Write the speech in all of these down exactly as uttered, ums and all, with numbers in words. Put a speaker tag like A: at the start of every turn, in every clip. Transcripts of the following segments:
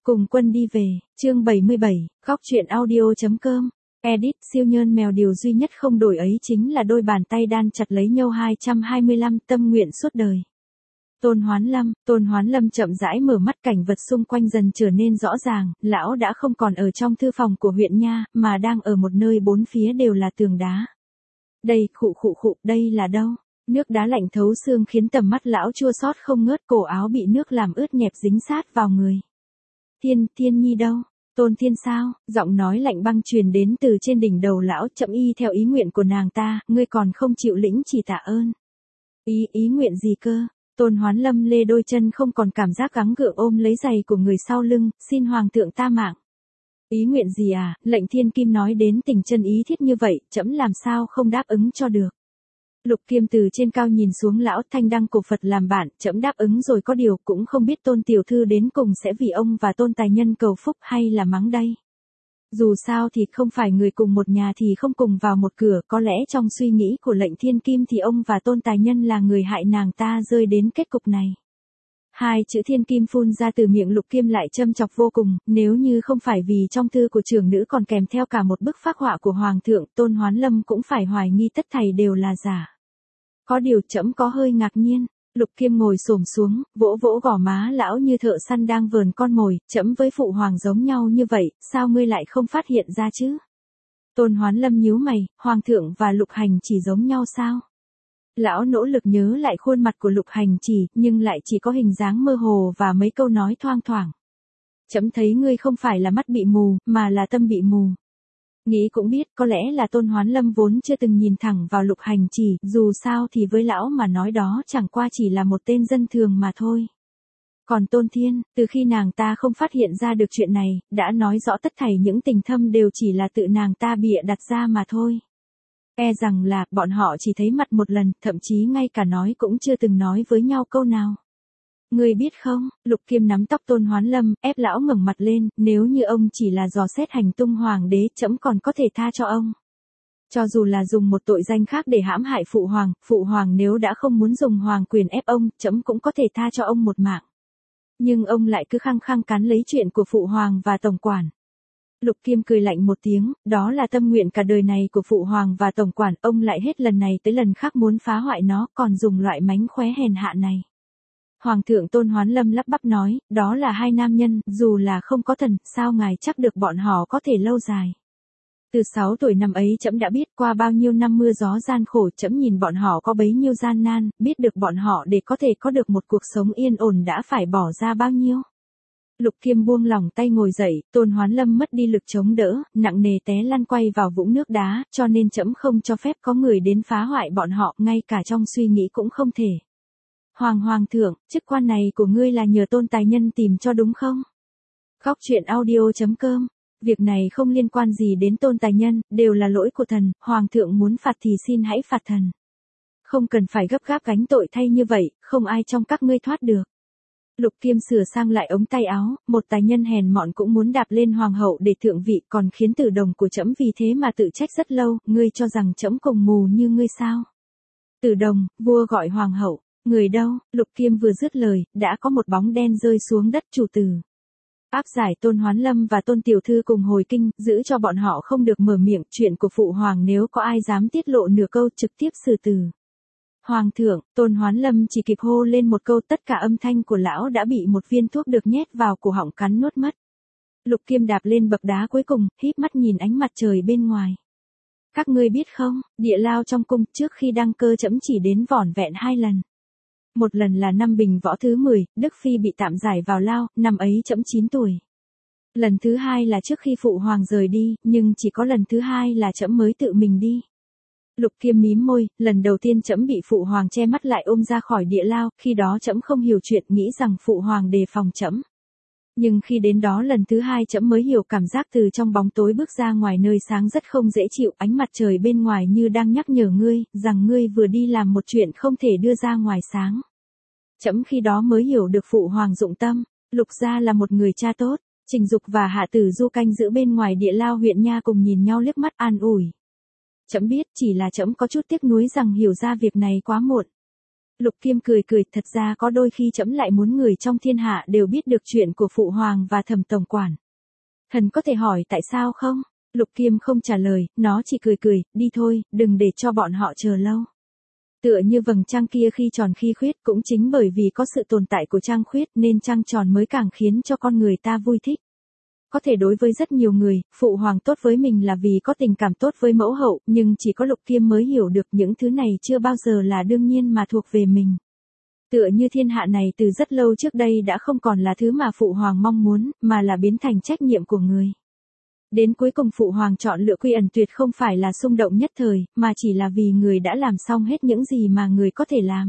A: Cùng quân đi về, chương bảy mươi bảy, góc truyện audio.com. Edit, siêu nhơn mèo điều duy nhất không đổi ấy chính là đôi bàn tay đan chặt lấy nhau hai trăm hai mươi lăm tâm nguyện suốt đời. Tôn Hoán Lâm, Tôn Hoán Lâm chậm rãi mở mắt, cảnh vật xung quanh dần trở nên rõ ràng, lão đã không còn ở trong thư phòng của huyện nha, mà đang ở một nơi bốn phía đều là tường đá. Đây, khụ khụ khụ, đây là đâu? Nước đá lạnh thấu xương khiến tầm mắt lão chua xót không ngớt, cổ áo bị nước làm ướt nhẹp dính sát vào người. Thiên, Thiên Nhi đâu? Tôn Thiên sao? Giọng nói lạnh băng truyền đến từ trên đỉnh đầu lão, chậm y theo ý nguyện của nàng ta, ngươi còn không chịu lĩnh chỉ tạ ơn. Ý, ý nguyện gì cơ? Tôn Hoán Lâm lê đôi chân không còn cảm giác gắng gượng ôm lấy giày của người sau lưng, xin hoàng thượng ta mạng. Ý nguyện gì à? Lệnh Thiên Kim nói đến tình chân ý thiết như vậy, trẫm làm sao không đáp ứng cho được. Lục Kiêm từ trên cao nhìn xuống lão, thanh đăng cổ Phật làm bạn, trẫm đáp ứng rồi, có điều cũng không biết Tôn tiểu thư đến cùng sẽ vì ông và Tôn tài nhân cầu phúc hay là mắng đây. Dù sao thì không phải người cùng một nhà thì không cùng vào một cửa, có lẽ trong suy nghĩ của lệnh Thiên Kim thì ông và Tôn tài nhân là người hại nàng ta rơi đến kết cục này. Hai chữ Thiên Kim phun ra từ miệng Lục Kiêm lại châm chọc vô cùng, nếu như không phải vì trong thư của trưởng nữ còn kèm theo cả một bức phác họa của Hoàng thượng, Tôn Hoán Lâm cũng phải hoài nghi tất thảy đều là giả. Có điều trẫm có hơi ngạc nhiên. Lục Kiêm ngồi xổm xuống, vỗ vỗ gò má lão như thợ săn đang vờn con mồi, trẫm với phụ hoàng giống nhau như vậy, sao ngươi lại không phát hiện ra chứ? Tôn Hoán Lâm nhíu mày, hoàng thượng và Lục Hành chỉ giống nhau sao? Lão nỗ lực nhớ lại khuôn mặt của Lục Hành chỉ, nhưng lại chỉ có hình dáng mơ hồ và mấy câu nói thoang thoảng. Trẫm thấy ngươi không phải là mắt bị mù, mà là tâm bị mù. Nghĩ cũng biết, có lẽ là Tôn Hoán Lâm vốn chưa từng nhìn thẳng vào Lục Hành chỉ, dù sao thì với lão mà nói đó chẳng qua chỉ là một tên dân thường mà thôi. Còn Tôn Thiên, từ khi nàng ta không phát hiện ra được chuyện này, đã nói rõ tất thảy những tình thâm đều chỉ là tự nàng ta bịa đặt ra mà thôi. E rằng là, bọn họ chỉ thấy mặt một lần, thậm chí ngay cả nói cũng chưa từng nói với nhau câu nào. Ngươi biết không, Lục Kiêm nắm tóc Tôn Hoán Lâm, ép lão ngẩng mặt lên, nếu như ông chỉ là dò xét hành tung hoàng đế, trẫm còn có thể tha cho ông. Cho dù là dùng một tội danh khác để hãm hại phụ hoàng, phụ hoàng nếu đã không muốn dùng hoàng quyền ép ông, trẫm cũng có thể tha cho ông một mạng. Nhưng ông lại cứ khăng khăng cán lấy chuyện của phụ hoàng và tổng quản. Lục Kiêm cười lạnh một tiếng, đó là tâm nguyện cả đời này của phụ hoàng và tổng quản, ông lại hết lần này tới lần khác muốn phá hoại nó, còn dùng loại mánh khóe hèn hạ này. Hoàng thượng Tôn Hoán Lâm lắp bắp nói, đó là hai nam nhân, dù là không có thần, sao ngài chắc được bọn họ có thể lâu dài. Từ sáu tuổi năm ấy trẫm đã biết, qua bao nhiêu năm mưa gió gian khổ, trẫm nhìn bọn họ có bấy nhiêu gian nan, biết được bọn họ để có thể có được một cuộc sống yên ổn đã phải bỏ ra bao nhiêu. Lục Kiêm buông lỏng tay ngồi dậy, Tôn Hoán Lâm mất đi lực chống đỡ, nặng nề té lăn quay vào vũng nước đá, cho nên trẫm không cho phép có người đến phá hoại bọn họ, ngay cả trong suy nghĩ cũng không thể. Hoàng hoàng thượng, chức quan này của ngươi là nhờ Tôn tài nhân tìm cho đúng không? Góc truyện audio.com. Việc này không liên quan gì đến Tôn tài nhân, đều là lỗi của thần, hoàng thượng muốn phạt thì xin hãy phạt thần. Không cần phải gấp gáp gánh tội thay như vậy, không ai trong các ngươi thoát được. Lục Kiêm sửa sang lại ống tay áo, một tài nhân hèn mọn cũng muốn đạp lên hoàng hậu để thượng vị, còn khiến Tử Đồng của trẫm vì thế mà tự trách rất lâu, ngươi cho rằng trẫm cùng mù như ngươi sao? Tử Đồng, vua gọi hoàng hậu. Người đâu? Lục Kiêm vừa dứt lời, đã có một bóng đen rơi xuống đất, chủ tử. Áp giải Tôn Hoán Lâm và Tôn tiểu thư cùng hồi kinh, giữ cho bọn họ không được mở miệng, chuyện của phụ hoàng nếu có ai dám tiết lộ nửa câu trực tiếp xử tử. Hoàng thượng, Tôn Hoán Lâm chỉ kịp hô lên một câu, tất cả âm thanh của lão đã bị một viên thuốc được nhét vào cổ họng cắn nuốt mất. Lục Kiêm đạp lên bậc đá cuối cùng, híp mắt nhìn ánh mặt trời bên ngoài. Các ngươi biết không, địa lao trong cung trước khi đăng cơ trẫm chỉ đến vỏn vẹn hai lần. Một lần là năm Bình Võ thứ mười, Đức Phi bị tạm giải vào lao, năm ấy trẫm chín tuổi. Lần thứ hai là trước khi phụ hoàng rời đi, nhưng chỉ có lần thứ hai là trẫm mới tự mình đi. Lục Kiêm mím môi, lần đầu tiên trẫm bị phụ hoàng che mắt lại ôm ra khỏi địa lao, khi đó trẫm không hiểu chuyện, nghĩ rằng phụ hoàng đề phòng trẫm. Nhưng khi đến đó lần thứ hai trẫm mới hiểu cảm giác từ trong bóng tối bước ra ngoài nơi sáng rất không dễ chịu, ánh mặt trời bên ngoài như đang nhắc nhở ngươi, rằng ngươi vừa đi làm một chuyện không thể đưa ra ngoài sáng. Trẫm khi đó mới hiểu được phụ hoàng dụng tâm, Lục gia là một người cha tốt. Trình Dục và Hạ Tử Du canh giữ bên ngoài địa lao huyện nha cùng nhìn nhau liếc mắt an ủi. Trẫm biết, chỉ là trẫm có chút tiếc nuối rằng hiểu ra việc này quá muộn. Lục Kiêm cười cười, thật ra có đôi khi trẫm lại muốn người trong thiên hạ đều biết được chuyện của Phụ Hoàng và Thẩm tổng quản. Thần có thể hỏi tại sao không? Lục Kiêm không trả lời, nó chỉ cười cười, đi thôi, đừng để cho bọn họ chờ lâu. Tựa như vầng trăng kia khi tròn khi khuyết, cũng chính bởi vì có sự tồn tại của trăng khuyết nên trăng tròn mới càng khiến cho con người ta vui thích. Có thể đối với rất nhiều người, Phụ Hoàng tốt với mình là vì có tình cảm tốt với mẫu hậu, nhưng chỉ có Lục Kiêm mới hiểu được những thứ này chưa bao giờ là đương nhiên mà thuộc về mình. Tựa như thiên hạ này từ rất lâu trước đây đã không còn là thứ mà Phụ Hoàng mong muốn, mà là biến thành trách nhiệm của người. Đến cuối cùng Phụ Hoàng chọn lựa Quy Ẩn Tuyệt không phải là xung động nhất thời, mà chỉ là vì người đã làm xong hết những gì mà người có thể làm.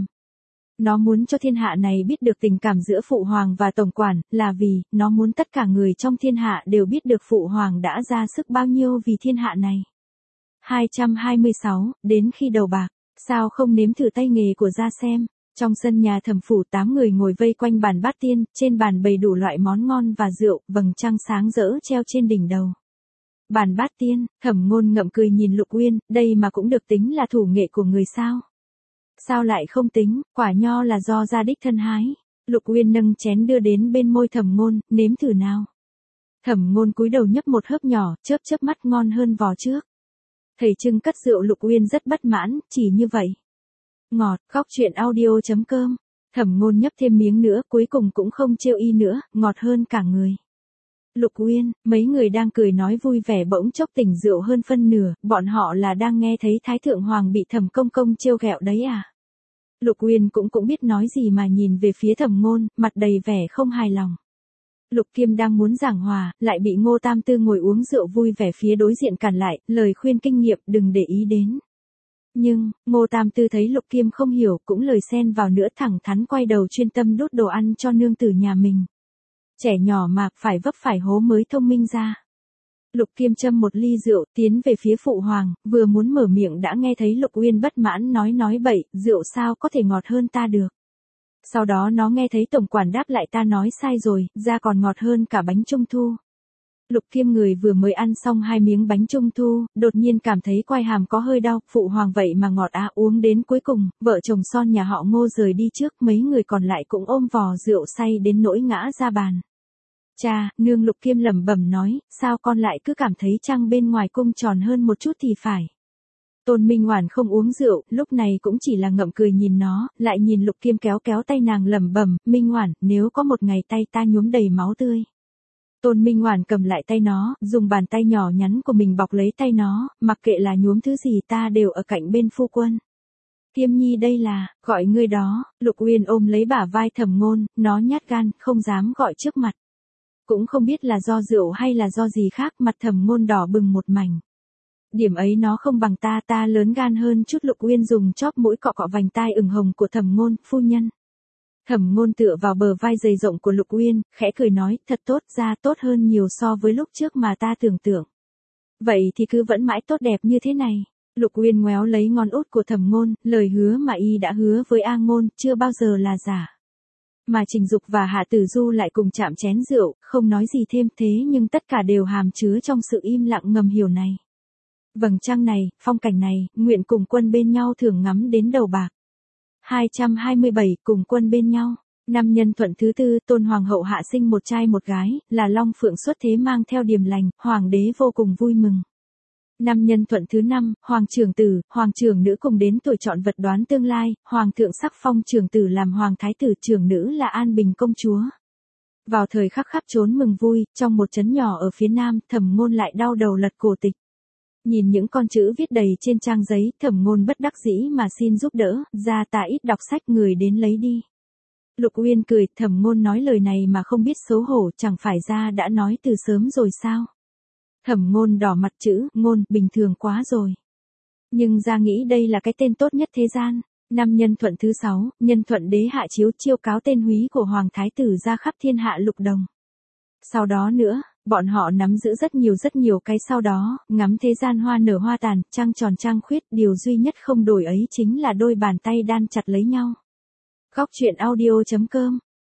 A: Nó muốn cho thiên hạ này biết được tình cảm giữa Phụ Hoàng và Tổng quản, là vì, nó muốn tất cả người trong thiên hạ đều biết được Phụ Hoàng đã ra sức bao nhiêu vì thiên hạ này. hai trăm hai mươi sáu, đến khi đầu bạc, sao không nếm thử tay nghề của gia xem. Trong sân nhà Thẩm phủ tám người ngồi vây quanh bàn bát tiên, trên bàn bày đủ loại món ngon và rượu, vầng trăng sáng rỡ treo trên đỉnh đầu. Bàn bát tiên, Thẩm Ngôn ngậm cười nhìn Lục Uyên, đây mà cũng được tính là thủ nghệ của người sao? Sao lại không tính, quả nho là do gia đích thân hái. Lục Uyên nâng chén đưa đến bên môi Thẩm Ngôn, nếm thử nào. Thẩm Ngôn cúi đầu nhấp một hớp nhỏ, chớp chớp mắt, ngon hơn vò trước. Thầy Trưng cất rượu. Lục Uyên rất bất mãn, chỉ như vậy. Ngọt, khóc chuyện audio chấm com. Thẩm Ngôn nhấp thêm miếng nữa, cuối cùng cũng không trêu y nữa, ngọt hơn cả người. Lục Uyên, mấy người đang cười nói vui vẻ bỗng chốc tỉnh rượu hơn phân nửa, bọn họ là đang nghe thấy Thái Thượng Hoàng bị Thẩm công công trêu ghẹo đấy à? Lục Uyên cũng cũng biết nói gì mà nhìn về phía Thẩm Ngôn, mặt đầy vẻ không hài lòng. Lục Kiêm đang muốn giảng hòa, lại bị Ngô Tam Tư ngồi uống rượu vui vẻ phía đối diện cản lại, lời khuyên kinh nghiệm đừng để ý đến. Nhưng, Ngô Tam Tư thấy Lục Kiêm không hiểu, cũng lời xen vào nữa, thẳng thắn quay đầu chuyên tâm đút đồ ăn cho nương tử nhà mình. Trẻ nhỏ mà, phải vấp phải hố mới thông minh ra. Lục Kiêm châm một ly rượu, tiến về phía Phụ Hoàng, vừa muốn mở miệng đã nghe thấy Lục Uyên bất mãn nói nói bậy, rượu sao có thể ngọt hơn ta được. Sau đó nó nghe thấy Tổng quản đáp lại, ta nói sai rồi, da còn ngọt hơn cả bánh trung thu. Lục Kiêm người vừa mới ăn xong hai miếng bánh trung thu, đột nhiên cảm thấy quai hàm có hơi đau, Phụ Hoàng vậy mà ngọt á. Uống đến cuối cùng, vợ chồng son nhà họ Ngô rời đi trước, mấy người còn lại cũng ôm vò rượu say đến nỗi ngã ra bàn. Cha, nương. Lục Kiêm lẩm bẩm nói, sao con lại cứ cảm thấy trăng bên ngoài cung tròn hơn một chút thì phải. Tôn Minh Oản không uống rượu, lúc này cũng chỉ là ngậm cười nhìn nó, lại nhìn Lục Kiêm kéo kéo tay nàng lẩm bẩm, Minh Oản, nếu có một ngày tay ta nhuốm đầy máu tươi. Tôn Minh Oản cầm lại tay nó, dùng bàn tay nhỏ nhắn của mình bọc lấy tay nó, mặc kệ là nhuốm thứ gì ta đều ở cạnh bên phu quân. Kiêm nhi đây là, gọi ngươi đó. Lục Uyên ôm lấy bả vai Thẩm Ngôn, nó nhát gan, không dám gọi trước mặt. Cũng không biết là do rượu hay là do gì khác, mặt Thẩm Ngôn đỏ bừng một mảnh. Điểm ấy nó không bằng ta, ta lớn gan hơn chút. Lục Uyên dùng chóp mũi cọ cọ vành tai ửng hồng của Thẩm Ngôn, phu nhân. Thẩm Ngôn tựa vào bờ vai dày rộng của Lục Uyên, khẽ cười nói, thật tốt, ra tốt hơn nhiều so với lúc trước mà ta tưởng tượng. Vậy thì cứ vẫn mãi tốt đẹp như thế này. Lục Uyên ngoéo lấy ngón út của Thẩm Ngôn, lời hứa mà y đã hứa với A Ngôn, chưa bao giờ là giả. Mà Trình Dục và Hạ Tử Du lại cùng chạm chén rượu, không nói gì thêm, thế nhưng tất cả đều hàm chứa trong sự im lặng ngầm hiểu này. Vầng trăng này, phong cảnh này, nguyện cùng quân bên nhau thường ngắm đến đầu bạc. hai trăm hai mươi bảy, cùng quân bên nhau. Năm Nhân Thuận thứ tư, Tôn Hoàng hậu hạ sinh một trai một gái, là Long Phượng xuất thế mang theo điềm lành, hoàng đế vô cùng vui mừng. Năm Nhân Thuận thứ năm, Hoàng trưởng tử, Hoàng trưởng nữ cùng đến tuổi chọn vật đoán tương lai, Hoàng thượng sắc phong trưởng tử làm Hoàng thái tử, trưởng nữ là An Bình công chúa. Vào thời khắc khắp trốn mừng vui, trong một trấn nhỏ ở phía nam, Thẩm Ngôn lại đau đầu lật cổ tịch. Nhìn những con chữ viết đầy trên trang giấy, Thẩm Ngôn bất đắc dĩ mà xin giúp đỡ, ra ta ít đọc sách, người đến lấy đi. Lục Uyên cười, Thẩm Ngôn nói lời này mà không biết xấu hổ, chẳng phải ra đã nói từ sớm rồi sao? Thẩm Ngôn đỏ mặt, chữ Ngôn bình thường quá rồi. Nhưng ra nghĩ đây là cái tên tốt nhất thế gian. Năm Nhân Thuận thứ sáu, Nhân Thuận đế hạ chiếu chiêu cáo tên húy của Hoàng thái tử ra khắp thiên hạ lục đồng. Sau đó nữa, bọn họ nắm giữ rất nhiều rất nhiều cái sau đó, ngắm thế gian hoa nở hoa tàn, trăng tròn trăng khuyết, điều duy nhất không đổi ấy chính là đôi bàn tay đan chặt lấy nhau. Góc chuyện audio chấm com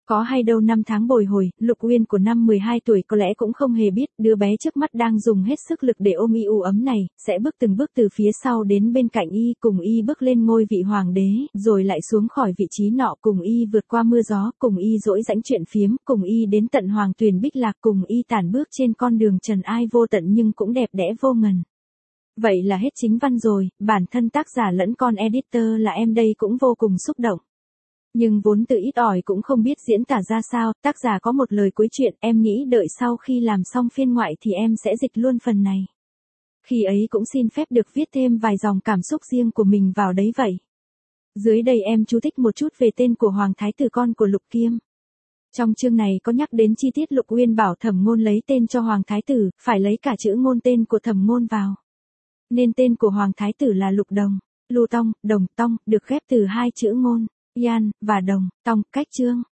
A: Có hay đâu năm tháng bồi hồi, Lục Uyên của năm mười hai tuổi có lẽ cũng không hề biết, đứa bé trước mắt đang dùng hết sức lực để ôm y u ấm này, sẽ bước từng bước từ phía sau đến bên cạnh y, cùng y bước lên ngôi vị hoàng đế, rồi lại xuống khỏi vị trí nọ, cùng y vượt qua mưa gió, cùng y dỗi dãnh chuyện phiếm, cùng y đến tận hoàng tuyền bích lạc, cùng y tản bước trên con đường trần ai vô tận nhưng cũng đẹp đẽ vô ngần. Vậy là hết chính văn rồi, bản thân tác giả lẫn con editor là em đây cũng vô cùng xúc động. Nhưng vốn từ ít ỏi cũng không biết diễn tả ra sao, tác giả có một lời cuối chuyện, em nghĩ đợi sau khi làm xong phiên ngoại thì em sẽ dịch luôn phần này. Khi ấy cũng xin phép được viết thêm vài dòng cảm xúc riêng của mình vào đấy vậy. Dưới đây em chú thích một chút về tên của Hoàng Thái Tử con của Lục Kiêm. Trong chương này có nhắc đến chi tiết Lục Uyên bảo Thẩm Ngôn lấy tên cho Hoàng Thái Tử, phải lấy cả chữ ngôn tên của Thẩm Ngôn vào. Nên tên của Hoàng Thái Tử là Lục Đồng, Lưu Tông, Đồng Tông, được ghép từ hai chữ ngôn, Yan, và Đồng, Tông, cách chương.